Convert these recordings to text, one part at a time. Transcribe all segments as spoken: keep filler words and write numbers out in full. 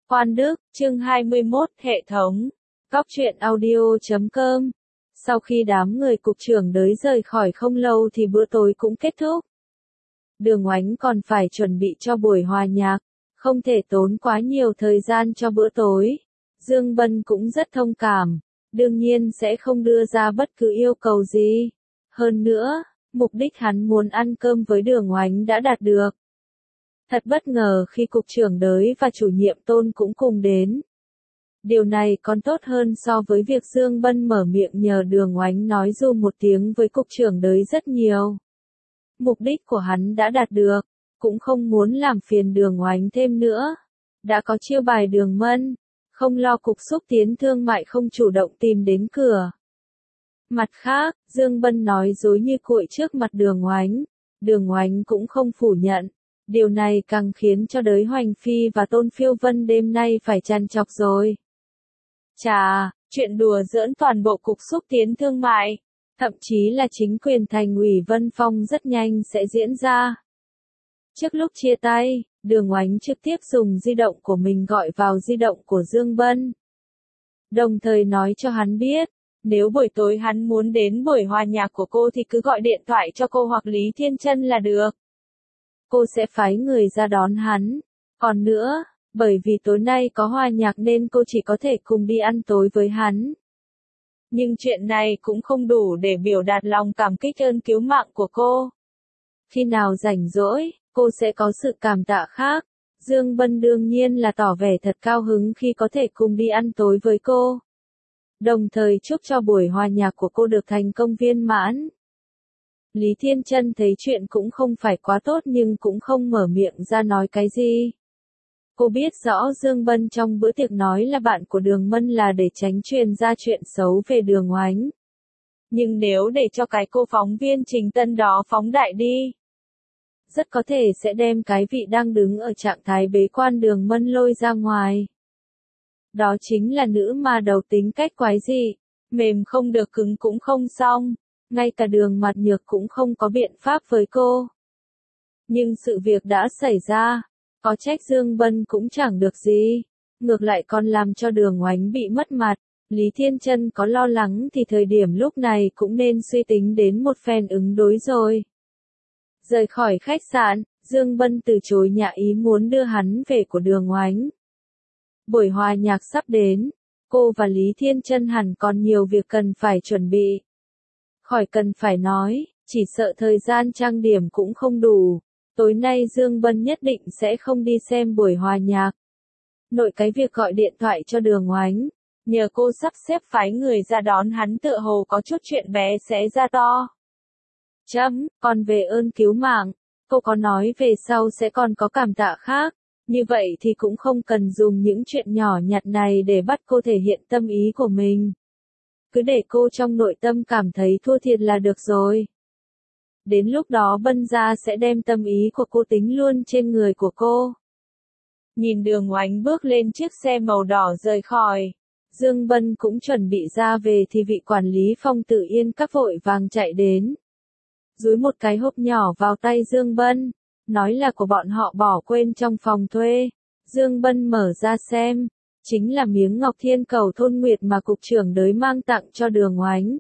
Quan Đức, chương hai mươi mốt, hệ thống. Cóc truyện audio chấm com. Sau khi đám người cục trưởng đới rời khỏi không lâu thì bữa tối cũng kết thúc. Đường Oánh còn phải chuẩn bị cho buổi hòa nhạc, không thể tốn quá nhiều thời gian cho bữa tối. Dương Bân cũng rất thông cảm, đương nhiên sẽ không đưa ra bất cứ yêu cầu gì. Hơn nữa, mục đích hắn muốn ăn cơm với Đường Oánh đã đạt được. Thật bất ngờ khi cục trưởng đới và chủ nhiệm Tôn cũng cùng đến. Điều này còn tốt hơn so với việc Dương Bân mở miệng nhờ Đường Oánh nói dù một tiếng với cục trưởng đới rất nhiều. Mục đích của hắn đã đạt được, cũng không muốn làm phiền Đường Oánh thêm nữa. Đã có chiêu bài Đường Mân, không lo cục xúc tiến thương mại không chủ động tìm đến cửa. Mặt khác, Dương Bân nói dối như cuội trước mặt Đường Oánh. Đường Oánh cũng không phủ nhận. Điều này càng khiến cho đới Hoành Phi và Tôn Phiêu Vân đêm nay phải trằn trọc rồi. Chà, chuyện đùa giỡn toàn bộ cục xúc tiến thương mại, thậm chí là chính quyền thành ủy Vân Phong rất nhanh sẽ diễn ra. Trước lúc chia tay, Đường Oánh trực tiếp dùng di động của mình gọi vào di động của Dương Bân. Đồng thời nói cho hắn biết, nếu buổi tối hắn muốn đến buổi hòa nhạc của cô thì cứ gọi điện thoại cho cô hoặc Lý Thiên Chân là được. Cô sẽ phái người ra đón hắn. Còn nữa, bởi vì tối nay có hòa nhạc nên cô chỉ có thể cùng đi ăn tối với hắn. Nhưng chuyện này cũng không đủ để biểu đạt lòng cảm kích ơn cứu mạng của cô. Khi nào rảnh rỗi, cô sẽ có sự cảm tạ khác. Dương Bân đương nhiên là tỏ vẻ thật cao hứng khi có thể cùng đi ăn tối với cô. Đồng thời chúc cho buổi hòa nhạc của cô được thành công viên mãn. Lý Thiên Chân thấy chuyện cũng không phải quá tốt nhưng cũng không mở miệng ra nói cái gì. Cô biết rõ Dương Bân trong bữa tiệc nói là bạn của Đường Mân là để tránh truyền ra chuyện xấu về Đường Oánh. Nhưng nếu để cho cái cô phóng viên Trình Tân đó phóng đại đi, rất có thể sẽ đem cái vị đang đứng ở trạng thái bế quan Đường Mân lôi ra ngoài. Đó chính là nữ ma đầu tính cách quái dị, mềm không được cứng cũng không xong. Ngay cả Đường Mặt Nhược cũng không có biện pháp với cô. Nhưng sự việc đã xảy ra, có trách Dương Bân cũng chẳng được gì, ngược lại còn làm cho Đường Oánh bị mất mặt. Lý Thiên Chân có lo lắng thì thời điểm lúc này cũng nên suy tính đến một phen ứng đối rồi. Rời khỏi khách sạn, Dương Bân từ chối nhà ý muốn đưa hắn về của Đường Oánh. Buổi hòa nhạc sắp đến, cô và Lý Thiên Chân hẳn còn nhiều việc cần phải chuẩn bị. Khỏi cần phải nói, chỉ sợ thời gian trang điểm cũng không đủ. Tối nay Dương Bân nhất định sẽ không đi xem buổi hòa nhạc. Nội cái việc gọi điện thoại cho Đường Oánh, nhờ cô sắp xếp phái người ra đón hắn tựa hồ có chút chuyện bé xé ra to. Chấm, còn về ơn cứu mạng, cô có nói về sau sẽ còn có cảm tạ khác. Như vậy thì cũng không cần dùng những chuyện nhỏ nhặt này để bắt cô thể hiện tâm ý của mình. Cứ để cô trong nội tâm cảm thấy thua thiệt là được rồi. Đến lúc đó Bân gia sẽ đem tâm ý của cô tính luôn trên người của cô. Nhìn Đường Oánh bước lên chiếc xe màu đỏ rời khỏi. Dương Bân cũng chuẩn bị ra về thì vị quản lý Phong Tử Yên các vội vàng chạy đến. Dúi một cái hộp nhỏ vào tay Dương Bân, nói là của bọn họ bỏ quên trong phòng thuê. Dương Bân mở ra xem. Chính là miếng ngọc thiên cầu thôn nguyệt mà cục trưởng đới mang tặng cho Đường Oánh.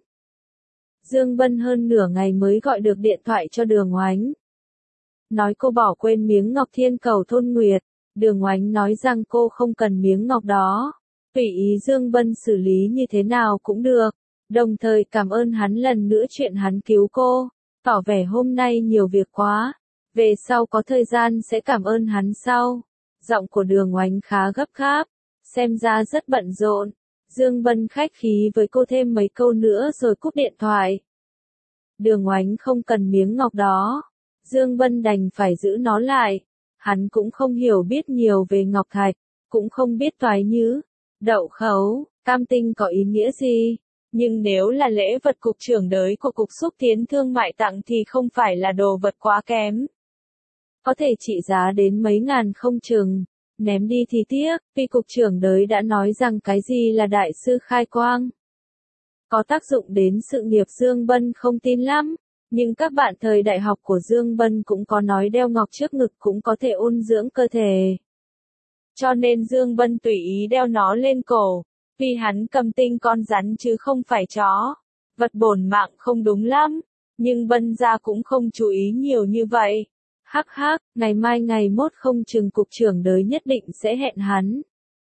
Dương Bân hơn nửa ngày mới gọi được điện thoại cho Đường Oánh. Nói cô bỏ quên miếng ngọc thiên cầu thôn nguyệt, Đường Oánh nói rằng cô không cần miếng ngọc đó. Tùy ý Dương Bân xử lý như thế nào cũng được, đồng thời cảm ơn hắn lần nữa chuyện hắn cứu cô, tỏ vẻ hôm nay nhiều việc quá, về sau có thời gian sẽ cảm ơn hắn sau. Giọng của Đường Oánh khá gấp gáp. Xem ra rất bận rộn. Dương Bân khách khí với cô thêm mấy câu nữa rồi cúp điện thoại. Đường Oánh không cần miếng ngọc đó. Dương Bân đành phải giữ nó lại. Hắn cũng không hiểu biết nhiều về ngọc thạch, cũng không biết toái nhứ, đậu khấu, cam tinh có ý nghĩa gì. Nhưng nếu là lễ vật cục trưởng đới của cục xúc tiến thương mại tặng thì không phải là đồ vật quá kém. Có thể trị giá đến mấy ngàn không chừng. Ném đi thì tiếc, vì cục trưởng đới đã nói rằng cái gì là đại sư khai quang. Có tác dụng đến sự nghiệp Dương Bân không tin lắm, nhưng các bạn thời đại học của Dương Bân cũng có nói đeo ngọc trước ngực cũng có thể ôn dưỡng cơ thể. cho nên Dương Bân tùy ý đeo nó lên cổ, vì hắn cầm tinh con rắn chứ không phải chó. Vật bổn mạng không đúng lắm, nhưng Bân gia cũng không chú ý nhiều như vậy. Hắc hắc, ngày mai ngày mốt không chừng cục trưởng đới nhất định sẽ hẹn hắn.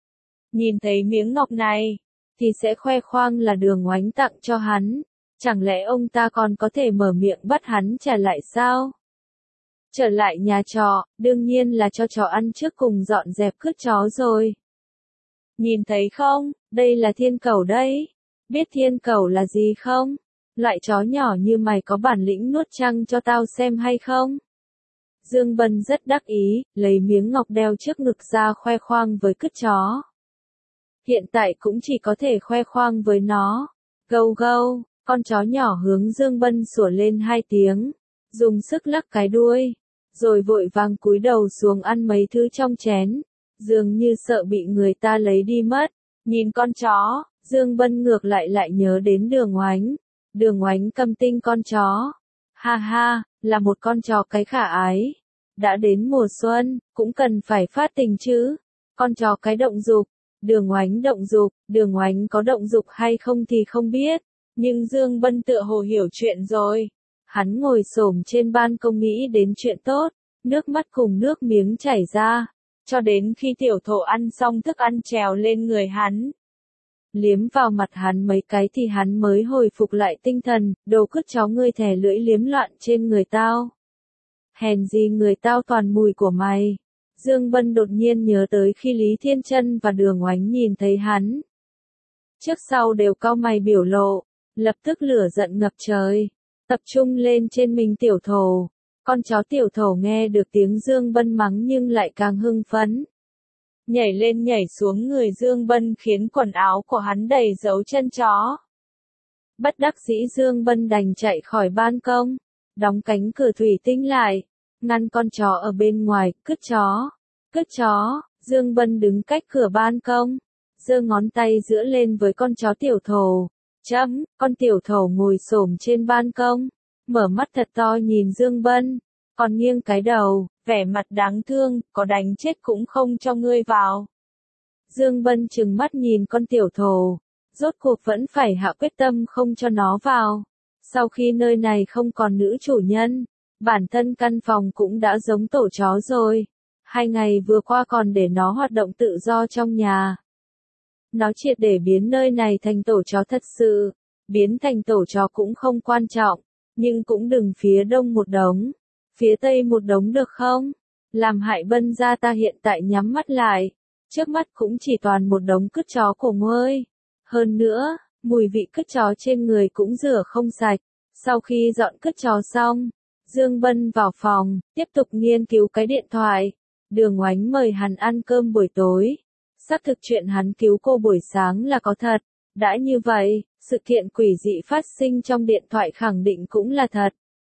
Nhìn thấy miếng ngọc này, thì sẽ khoe khoang là Đường Oánh tặng cho hắn. Chẳng lẽ ông ta còn có thể mở miệng bắt hắn trả lại sao? Trở lại nhà trọ, đương nhiên là cho chó ăn trước cùng dọn dẹp cứt chó rồi. Nhìn thấy không, đây là thiên cẩu đấy. Biết thiên cẩu là gì không? Loại chó nhỏ như mày có bản lĩnh nuốt chăng cho tao xem hay không? Dương Bân rất đắc ý, lấy miếng ngọc đeo trước ngực ra khoe khoang với cứt chó. Hiện tại cũng chỉ có thể khoe khoang với nó. Gâu gâu, con chó nhỏ hướng Dương Bân sủa lên hai tiếng, dùng sức lắc cái đuôi, rồi vội vàng cúi đầu xuống ăn mấy thứ trong chén, dường như sợ bị người ta lấy đi mất. Nhìn con chó, Dương Bân ngược lại lại nhớ đến Đường Oánh. Đường Oánh cầm tinh con chó. Ha ha, là một con chó cái khả ái. Đã đến mùa xuân, cũng cần phải phát tình chứ. Con chó cái động dục. Đường Oánh động dục, Đường Oánh có động dục hay không thì không biết. Nhưng Dương Bân tựa hồ hiểu chuyện rồi. Hắn ngồi xổm trên ban công nghĩ đến chuyện tốt, nước mắt cùng nước miếng chảy ra. Cho đến khi tiểu thổ ăn xong thức ăn trèo lên người hắn. Liếm vào mặt hắn mấy cái thì hắn mới hồi phục lại tinh thần, đồ cứt chó ngươi thè lưỡi liếm loạn trên người tao. Hèn gì người tao toàn mùi của mày. Dương Bân đột nhiên nhớ tới khi Lý Thiên Chân và Đường Oánh nhìn thấy hắn. Trước sau đều cau mày biểu lộ, lập tức lửa giận ngập trời, tập trung lên trên mình tiểu thổ. Con chó tiểu thổ nghe được tiếng Dương Bân mắng nhưng lại càng hưng phấn. Nhảy lên nhảy xuống người Dương Bân khiến quần áo của hắn đầy dấu chân chó. Bất đắc dĩ Dương Bân đành chạy khỏi ban công, đóng cánh cửa thủy tinh lại, ngăn con chó ở bên ngoài. Cứt chó, cứt chó, Dương Bân đứng cách cửa ban công, giơ ngón tay giữa lên với con chó tiểu thổ. Chấm, con tiểu thổ ngồi xổm trên ban công, mở mắt thật to nhìn Dương Bân, còn nghiêng cái đầu, vẻ mặt đáng thương, có đánh chết cũng không cho ngươi vào. Dương Bân trừng mắt nhìn con tiểu thổ, rốt cuộc vẫn phải hạ quyết tâm không cho nó vào. Sau khi nơi này không còn nữ chủ nhân, bản thân căn phòng cũng đã giống tổ chó rồi. Hai ngày vừa qua còn để nó hoạt động tự do trong nhà. Nó triệt để biến nơi này thành tổ chó thật sự. Biến thành tổ chó cũng không quan trọng, nhưng cũng đừng phía đông một đống, phía tây một đống được không? Làm hại Bân gia ta hiện tại nhắm mắt lại, trước mắt cũng chỉ toàn một đống cứt chó cổ ơi. Hơn nữa, mùi vị cứt chó trên người cũng rửa không sạch. Sau khi dọn cứt chó xong, Dương Bân vào phòng, tiếp tục nghiên cứu cái điện thoại. Đường Oánh mời hắn ăn cơm buổi tối. Xác thực chuyện hắn cứu cô buổi sáng là có thật. Đã như vậy, sự kiện quỷ dị phát sinh trong điện thoại khẳng định cũng là thật.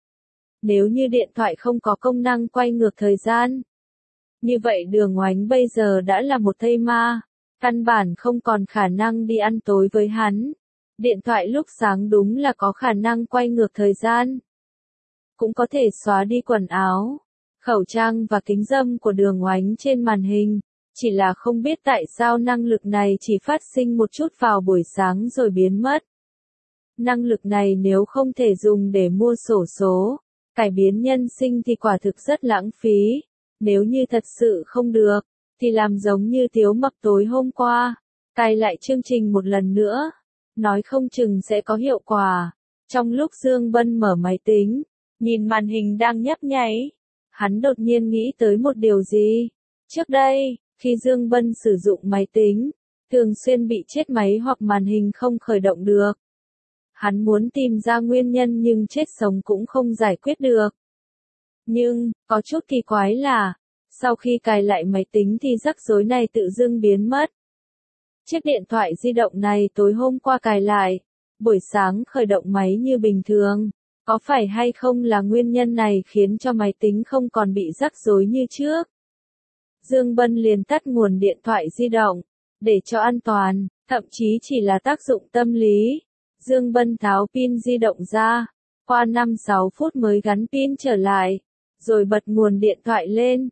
Nếu như điện thoại không có công năng quay ngược thời gian, như vậy Đường Oánh bây giờ đã là một thây ma, căn bản không còn khả năng đi ăn tối với hắn. Điện thoại lúc sáng đúng là có khả năng quay ngược thời gian, cũng có thể xóa đi quần áo, khẩu trang và kính râm của Đường Oánh trên màn hình. Chỉ là không biết tại sao năng lực này chỉ phát sinh một chút vào buổi sáng rồi biến mất. Năng lực này nếu không thể dùng để mua xổ số, cải biến nhân sinh thì quả thực rất lãng phí. Nếu như thật sự không được, thì làm giống như Tiếu Mặc tối hôm qua, cài lại chương trình một lần nữa, nói không chừng sẽ có hiệu quả. Trong lúc Dương Bân mở máy tính, nhìn màn hình đang nhấp nháy, hắn đột nhiên nghĩ tới một điều gì. Trước đây, khi Dương Bân sử dụng máy tính, thường xuyên bị chết máy hoặc màn hình không khởi động được. Hắn muốn tìm ra nguyên nhân nhưng chết sống cũng không giải quyết được. Nhưng, có chút kỳ quái là, sau khi cài lại máy tính thì rắc rối này tự dưng biến mất. Chiếc điện thoại di động này tối hôm qua cài lại, buổi sáng khởi động máy như bình thường. Có phải hay không là nguyên nhân này khiến cho máy tính không còn bị rắc rối như trước? Dương Bân liền tắt nguồn điện thoại di động, để cho an toàn, thậm chí chỉ là tác dụng tâm lý. Dương Bân tháo pin di động ra, qua năm sáu phút mới gắn pin trở lại, rồi bật nguồn điện thoại lên.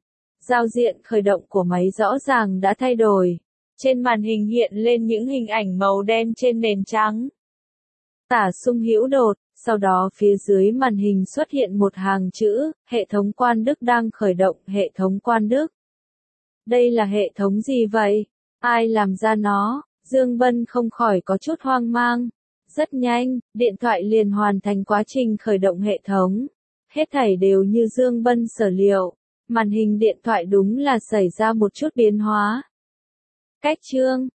Giao diện khởi động của máy rõ ràng đã thay đổi. Trên màn hình hiện lên những hình ảnh màu đen trên nền trắng. Tả sung hữu đột, sau đó phía dưới màn hình xuất hiện một hàng chữ, hệ thống Quan Đức đang khởi động, hệ thống Quan Đức. Đây là hệ thống gì vậy? Ai làm ra nó? Dương Bân không khỏi có chút hoang mang. Rất nhanh, điện thoại liền hoàn thành quá trình khởi động hệ thống. Hết thảy đều như Dương Bân sở liệu. Màn hình điện thoại đúng là xảy ra một chút biến hóa. Cách chương